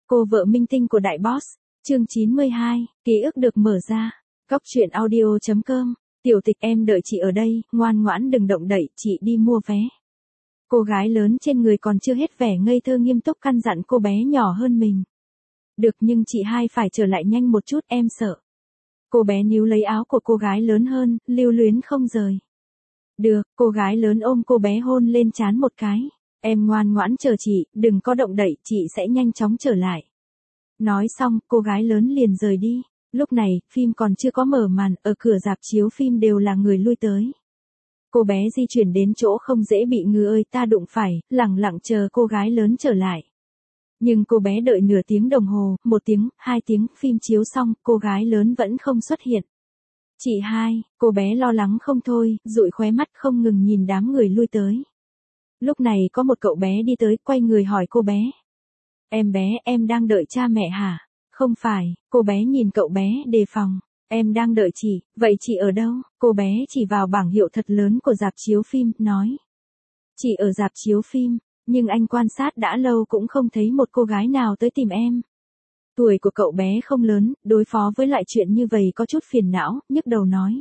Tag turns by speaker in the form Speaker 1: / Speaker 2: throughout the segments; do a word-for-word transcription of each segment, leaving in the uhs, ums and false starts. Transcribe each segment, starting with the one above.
Speaker 1: Cô vợ minh tinh của đại boss, chương chín mươi hai, ký ức được mở ra. Góc truyện audio chấm com, tiểu tịch em đợi chị ở đây, ngoan ngoãn đừng động đậy, chị đi mua vé. Cô gái lớn trên người còn chưa hết vẻ ngây thơ nghiêm túc căn dặn cô bé nhỏ hơn mình. Được, nhưng chị hai phải trở lại nhanh một chút, em sợ. Cô bé níu lấy áo của cô gái lớn hơn, lưu luyến không rời. Được, cô gái lớn ôm cô bé hôn lên trán một cái. Em ngoan ngoãn chờ chị, đừng có động đậy, chị sẽ nhanh chóng trở lại. Nói xong, cô gái lớn liền rời đi. Lúc này, phim còn chưa có mở màn, ở cửa rạp chiếu phim đều là người lui tới. Cô bé di chuyển đến chỗ không dễ bị người ơi ta đụng phải, lẳng lặng chờ cô gái lớn trở lại. Nhưng cô bé đợi nửa tiếng đồng hồ, một tiếng, hai tiếng, phim chiếu xong, cô gái lớn vẫn không xuất hiện. Chị hai, cô bé lo lắng không thôi, dụi khóe mắt không ngừng nhìn đám người lui tới. Lúc này có một cậu bé đi tới, quay người hỏi cô bé. Em bé, em đang đợi cha mẹ hả? Không phải, cô bé nhìn cậu bé đề phòng. Em đang đợi chị, vậy chị ở đâu? Cô bé chỉ vào bảng hiệu thật lớn của rạp chiếu phim, nói. Chị ở rạp chiếu phim, nhưng anh quan sát đã lâu cũng không thấy một cô gái nào tới tìm em. Tuổi của cậu bé không lớn, đối phó với lại chuyện như vậy có chút phiền não, nhức đầu nói.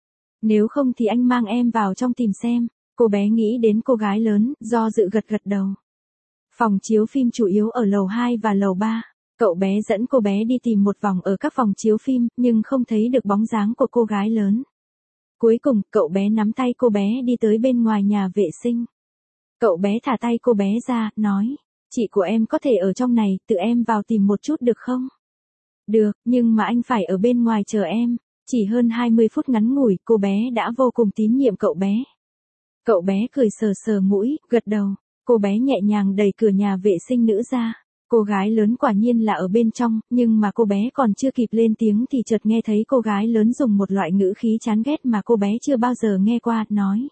Speaker 1: Nếu không thì anh mang em vào trong tìm xem. Cô bé nghĩ đến cô gái lớn, do dự gật gật đầu. Phòng chiếu phim chủ yếu ở lầu hai và lầu ba. Cậu bé dẫn cô bé đi tìm một vòng ở các phòng chiếu phim, nhưng không thấy được bóng dáng của cô gái lớn. Cuối cùng, cậu bé nắm tay cô bé đi tới bên ngoài nhà vệ sinh. Cậu bé thả tay cô bé ra, nói. Chị của em có thể ở trong này, tự em vào tìm một chút được không? Được, nhưng mà anh phải ở bên ngoài chờ em. Chỉ hơn hai mươi phút ngắn ngủi, cô bé đã vô cùng tín nhiệm cậu bé. Cậu bé cười sờ sờ mũi, gật đầu. Cô bé nhẹ nhàng đẩy cửa nhà vệ sinh nữ ra. Cô gái lớn quả nhiên là ở bên trong, nhưng mà cô bé còn chưa kịp lên tiếng thì chợt nghe thấy cô gái lớn dùng một loại ngữ khí chán ghét mà cô bé chưa bao giờ nghe qua, nói.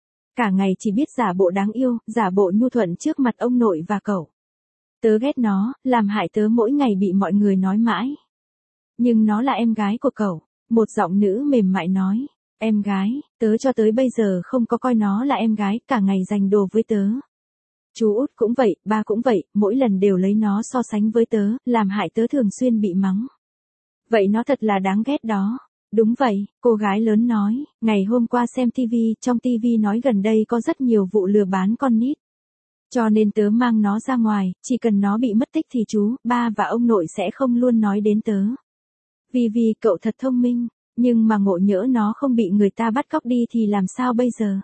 Speaker 1: Cả ngày chỉ biết giả bộ đáng yêu, giả bộ nhu thuận trước mặt ông nội và cậu. Tớ ghét nó, làm hại tớ mỗi ngày bị mọi người nói mãi. Nhưng nó là em gái của cậu. Một giọng nữ mềm mại nói. Em gái, tớ cho tới bây giờ không có coi nó là em gái, cả ngày giành đồ với tớ. Chú út cũng vậy, ba cũng vậy, mỗi lần đều lấy nó so sánh với tớ, làm hại tớ thường xuyên bị mắng. Vậy nó thật là đáng ghét đó. Đúng vậy, cô gái lớn nói, ngày hôm qua xem tivi, trong tivi nói gần đây có rất nhiều vụ lừa bán con nít. Cho nên tớ mang nó ra ngoài, chỉ cần nó bị mất tích thì chú, ba và ông nội sẽ không luôn nói đến tớ. Vì vì cậu thật thông minh, nhưng mà ngộ nhỡ nó không bị người ta bắt cóc đi thì làm sao bây giờ?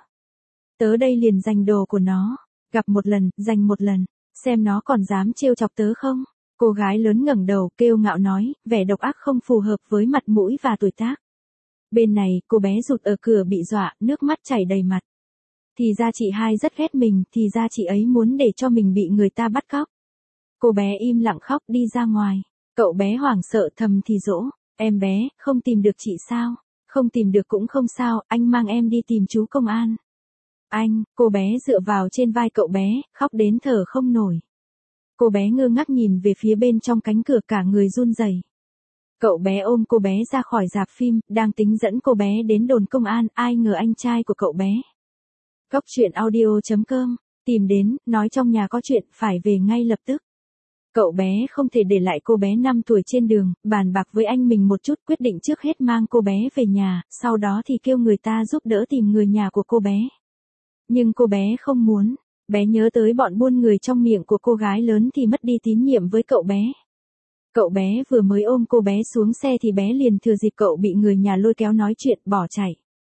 Speaker 1: Tớ đây liền giành đồ của nó. Gặp một lần, giành một lần, xem nó còn dám trêu chọc tớ không? Cô gái lớn ngẩng đầu, kêu ngạo nói, vẻ độc ác không phù hợp với mặt mũi và tuổi tác. Bên này, cô bé rụt ở cửa bị dọa, nước mắt chảy đầy mặt. Thì ra chị hai rất ghét mình, thì ra chị ấy muốn để cho mình bị người ta bắt cóc. Cô bé im lặng khóc đi ra ngoài. Cậu bé hoảng sợ thầm thì dỗ, em bé, không tìm được chị sao? Không tìm được cũng không sao, anh mang em đi tìm chú công an. Anh, cô bé dựa vào trên vai cậu bé, khóc đến thở không nổi. Cô bé ngơ ngác nhìn về phía bên trong cánh cửa cả người run rẩy. Cậu bé ôm cô bé ra khỏi rạp phim, đang tính dẫn cô bé đến đồn công an, ai ngờ anh trai của cậu bé. Góc truyện audio chấm com, tìm đến, nói trong nhà có chuyện, phải về ngay lập tức. Cậu bé không thể để lại cô bé năm tuổi trên đường, bàn bạc với anh mình một chút, quyết định trước hết mang cô bé về nhà, sau đó thì kêu người ta giúp đỡ tìm người nhà của cô bé. Nhưng cô bé không muốn, bé nhớ tới bọn buôn người trong miệng của cô gái lớn thì mất đi tín nhiệm với cậu bé. Cậu bé vừa mới ôm cô bé xuống xe thì bé liền thừa dịp cậu bị người nhà lôi kéo nói chuyện, bỏ chạy.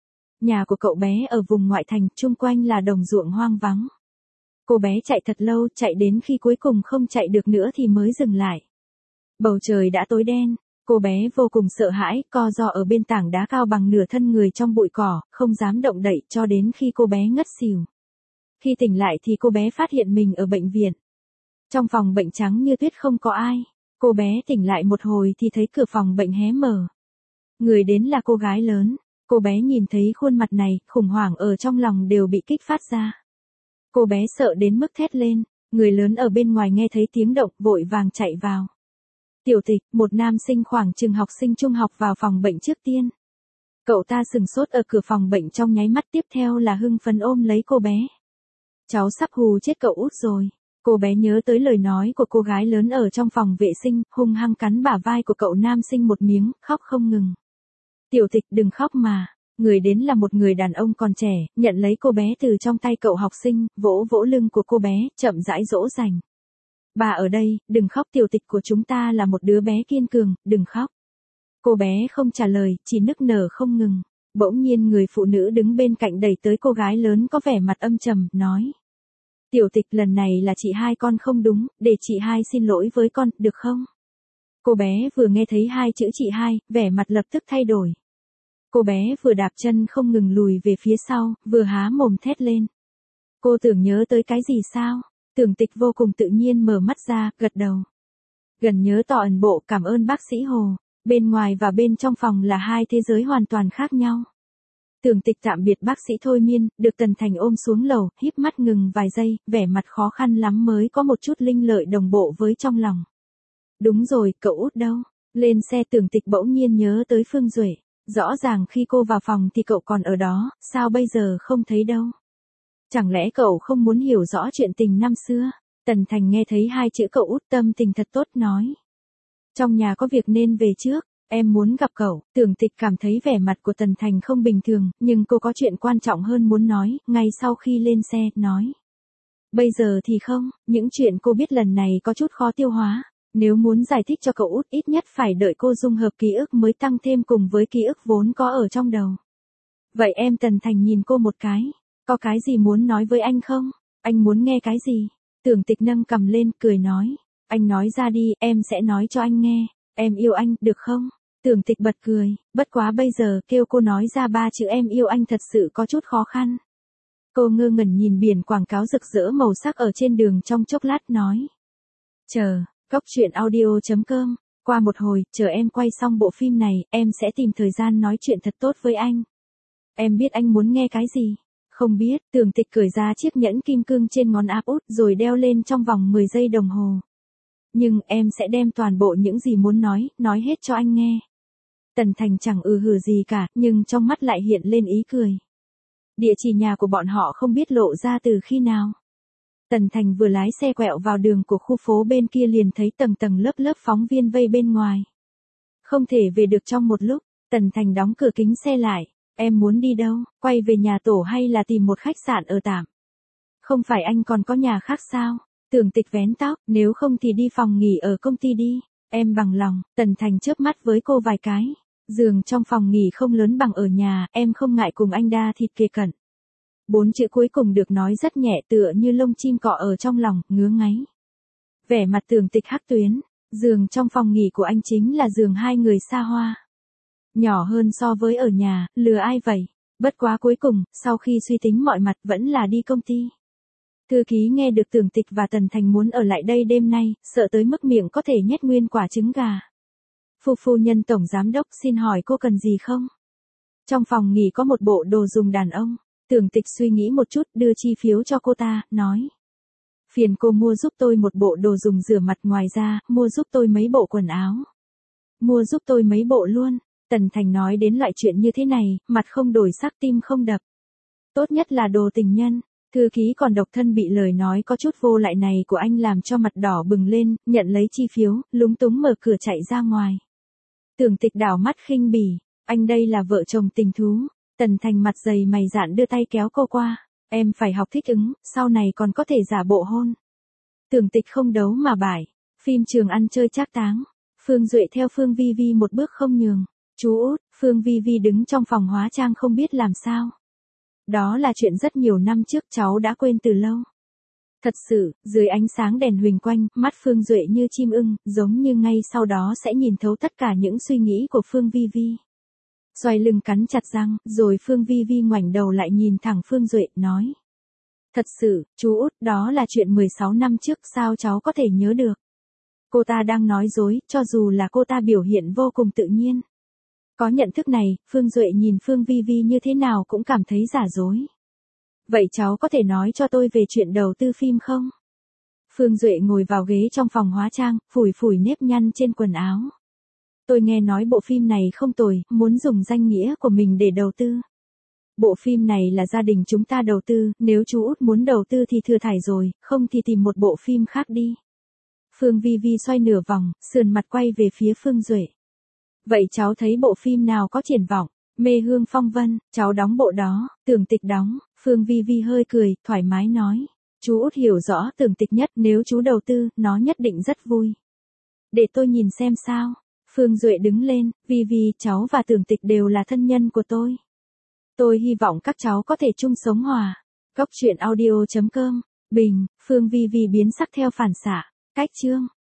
Speaker 1: Nhà của cậu bé ở vùng ngoại thành, chung quanh là đồng ruộng hoang vắng. Cô bé chạy thật lâu, chạy đến khi cuối cùng không chạy được nữa thì mới dừng lại. Bầu trời đã tối đen, cô bé vô cùng sợ hãi, co ro ở bên tảng đá cao bằng nửa thân người trong bụi cỏ, không dám động đậy cho đến khi cô bé ngất xỉu. Khi tỉnh lại thì cô bé phát hiện mình ở bệnh viện. Trong phòng bệnh trắng như tuyết không có ai. Cô bé tỉnh lại một hồi thì thấy cửa phòng bệnh hé mở. Người đến là cô gái lớn. Cô bé nhìn thấy khuôn mặt này, khủng hoảng ở trong lòng đều bị kích phát ra. Cô bé sợ đến mức thét lên, người lớn ở bên ngoài nghe thấy tiếng động, vội vàng chạy vào. Tiểu tịch, một nam sinh khoảng chừng học sinh trung học vào phòng bệnh trước tiên. Cậu ta sừng sốt ở cửa phòng bệnh trong nháy mắt, tiếp theo là hưng phấn ôm lấy cô bé. Cháu sắp hù chết cậu út rồi. Cô bé nhớ tới lời nói của cô gái lớn ở trong phòng vệ sinh, hung hăng cắn bả vai của cậu nam sinh một miếng, khóc không ngừng. Tiểu Tịch đừng khóc mà. Người đến là một người đàn ông còn trẻ, nhận lấy cô bé từ trong tay cậu học sinh, vỗ vỗ lưng của cô bé, chậm rãi dỗ dành. Bà ở đây, đừng khóc, Tiểu Tịch của chúng ta là một đứa bé kiên cường, đừng khóc. Cô bé không trả lời, chỉ nức nở không ngừng. Bỗng nhiên người phụ nữ đứng bên cạnh đẩy tới cô gái lớn có vẻ mặt âm trầm, nói. Tiểu Tịch, lần này là chị hai con không đúng, để chị hai xin lỗi với con, được không? Cô bé vừa nghe thấy hai chữ chị hai, vẻ mặt lập tức thay đổi. Cô bé vừa đạp chân không ngừng lùi về phía sau, vừa há mồm thét lên. Cô tưởng nhớ tới cái gì sao? Tưởng Tịch vô cùng tự nhiên mở mắt ra, gật đầu. Gần nhớ tỏ ẩn bộ, cảm ơn bác sĩ Hồ. Bên ngoài và bên trong phòng là hai thế giới hoàn toàn khác nhau. Tưởng Tịch tạm biệt bác sĩ thôi miên, được Tần Thành ôm xuống lầu, híp mắt ngừng vài giây, vẻ mặt khó khăn lắm mới có một chút linh lợi đồng bộ với trong lòng. Đúng rồi, cậu út đâu? Lên xe Tưởng Tịch bỗng nhiên nhớ tới Phương Duệ. Rõ ràng khi cô vào phòng thì cậu còn ở đó, sao bây giờ không thấy đâu? Chẳng lẽ cậu không muốn hiểu rõ chuyện tình năm xưa? Tần Thành nghe thấy hai chữ cậu út, tâm tình thật tốt, nói. Trong nhà có việc nên về trước, em muốn gặp cậu. Tưởng Tịch cảm thấy vẻ mặt của Tần Thành không bình thường, nhưng cô có chuyện quan trọng hơn muốn nói, ngay sau khi lên xe, nói. Bây giờ thì không, những chuyện cô biết lần này có chút khó tiêu hóa. Nếu muốn giải thích cho cậu út, ít nhất phải đợi cô dung hợp ký ức mới tăng thêm cùng với ký ức vốn có ở trong đầu. Vậy em? Tần Thành nhìn cô một cái. Có cái gì muốn nói với anh không? Anh muốn nghe cái gì? Tưởng Tịch nâng cằm lên, cười nói. Anh nói ra đi, em sẽ nói cho anh nghe. Em yêu anh, được không? Tưởng Tịch bật cười, bất quá bây giờ kêu cô nói ra ba chữ em yêu anh thật sự có chút khó khăn. Cô ngơ ngẩn nhìn biển quảng cáo rực rỡ màu sắc ở trên đường trong chốc lát, nói. Chờ. Cốc truyện audio chấm com. Qua một hồi, chờ em quay xong bộ phim này, em sẽ tìm thời gian nói chuyện thật tốt với anh. Em biết anh muốn nghe cái gì? Không biết. Tưởng Tịch cởi ra chiếc nhẫn kim cương trên ngón áp út rồi đeo lên trong vòng mười giây đồng hồ. Nhưng em sẽ đem toàn bộ những gì muốn nói, nói hết cho anh nghe. Tần Thành chẳng ừ hừ gì cả, nhưng trong mắt lại hiện lên ý cười. Địa chỉ nhà của bọn họ không biết lộ ra từ khi nào. Tần Thành vừa lái xe quẹo vào đường của khu phố bên kia liền thấy tầng tầng lớp lớp phóng viên vây bên ngoài. Không thể về được trong một lúc, Tần Thành đóng cửa kính xe lại. Em muốn đi đâu? Quay về nhà tổ hay là tìm một khách sạn ở tạm? Không phải anh còn có nhà khác sao? Tưởng Tịch vén tóc, nếu không thì đi phòng nghỉ ở công ty đi. Em bằng lòng. Tần Thành chớp mắt với cô vài cái. Giường trong phòng nghỉ không lớn bằng ở nhà, em không ngại cùng anh đa thịt kề cận. Bốn chữ cuối cùng được nói rất nhẹ, tựa như lông chim cọ ở trong lòng, ngứa ngáy. Vẻ mặt Tưởng Tịch hắc tuyến. Giường trong phòng nghỉ của anh chính là giường hai người xa hoa. Nhỏ hơn so với ở nhà, lừa ai vậy? Bất quá cuối cùng, sau khi suy tính mọi mặt vẫn là đi công ty. Thư ký nghe được Tưởng Tịch và Tần Thành muốn ở lại đây đêm nay, sợ tới mức miệng có thể nhét nguyên quả trứng gà. Phu phu nhân tổng giám đốc, xin hỏi cô cần gì không? Trong phòng nghỉ có một bộ đồ dùng đàn ông. Tưởng Tịch suy nghĩ một chút, đưa chi phiếu cho cô ta, nói. Phiền cô mua giúp tôi một bộ đồ dùng rửa mặt, ngoài ra, mua giúp tôi mấy bộ quần áo. Mua giúp tôi mấy bộ luôn. Tần Thành nói đến loại chuyện như thế này, mặt không đổi sắc, tim không đập. Tốt nhất là đồ tình nhân. Thư ký còn độc thân bị lời nói có chút vô lại này của anh làm cho mặt đỏ bừng lên, nhận lấy chi phiếu, lúng túng mở cửa chạy ra ngoài. Tưởng Tịch đảo mắt khinh bỉ, anh đây là vợ chồng tình thú. Tần Thành mặt dày mày dạn đưa tay kéo cô qua. Em phải học thích ứng, sau này còn có thể giả bộ hôn. Tưởng Tịch không đấu mà bại. Phim trường ăn chơi trác táng. Phương Duệ theo Phương Vi Vi một bước không nhường. Chú út, Phương Vi Vi đứng trong phòng hóa trang không biết làm sao. Đó là chuyện rất nhiều năm trước, cháu đã quên từ lâu. Thật sự, dưới ánh sáng đèn huỳnh quanh, mắt Phương Duệ như chim ưng, giống như ngay sau đó sẽ nhìn thấu tất cả những suy nghĩ của Phương Vi Vi. Xoay lưng cắn chặt răng, rồi Phương Vi Vi ngoảnh đầu lại nhìn thẳng Phương Duệ, nói. Thật sự, chú út, đó là chuyện mười sáu năm trước, sao cháu có thể nhớ được? Cô ta đang nói dối, cho dù là cô ta biểu hiện vô cùng tự nhiên. Có nhận thức này, Phương Duệ nhìn Phương Vi Vi như thế nào cũng cảm thấy giả dối. Vậy cháu có thể nói cho tôi về chuyện đầu tư phim không? Phương Duệ ngồi vào ghế trong phòng hóa trang, phủi phủi nếp nhăn trên quần áo. Tôi nghe nói bộ phim này không tồi, muốn dùng danh nghĩa của mình để đầu tư. Bộ phim này là gia đình chúng ta đầu tư, nếu chú Út muốn đầu tư thì thừa thải rồi, không thì tìm một bộ phim khác đi. Phương Vi Vi xoay nửa vòng, sườn mặt quay về phía Phương Duệ. Vậy cháu thấy bộ phim nào có triển vọng? Mê Hương Phong Vân, cháu đóng bộ đó, Tưởng Tịch đóng. Phương Vi Vi hơi cười, thoải mái nói. Chú Út hiểu rõ Tưởng Tịch nhất, nếu chú đầu tư, nó nhất định rất vui. Để tôi nhìn xem sao. Phương Duệ đứng lên, Vi Vi, cháu và Tưởng Tịch đều là thân nhân của tôi. Tôi hy vọng các cháu có thể chung sống hòa. Cốc truyện audio chấm com, Bình, Phương Vi Vi biến sắc theo phản xạ. Cách chương.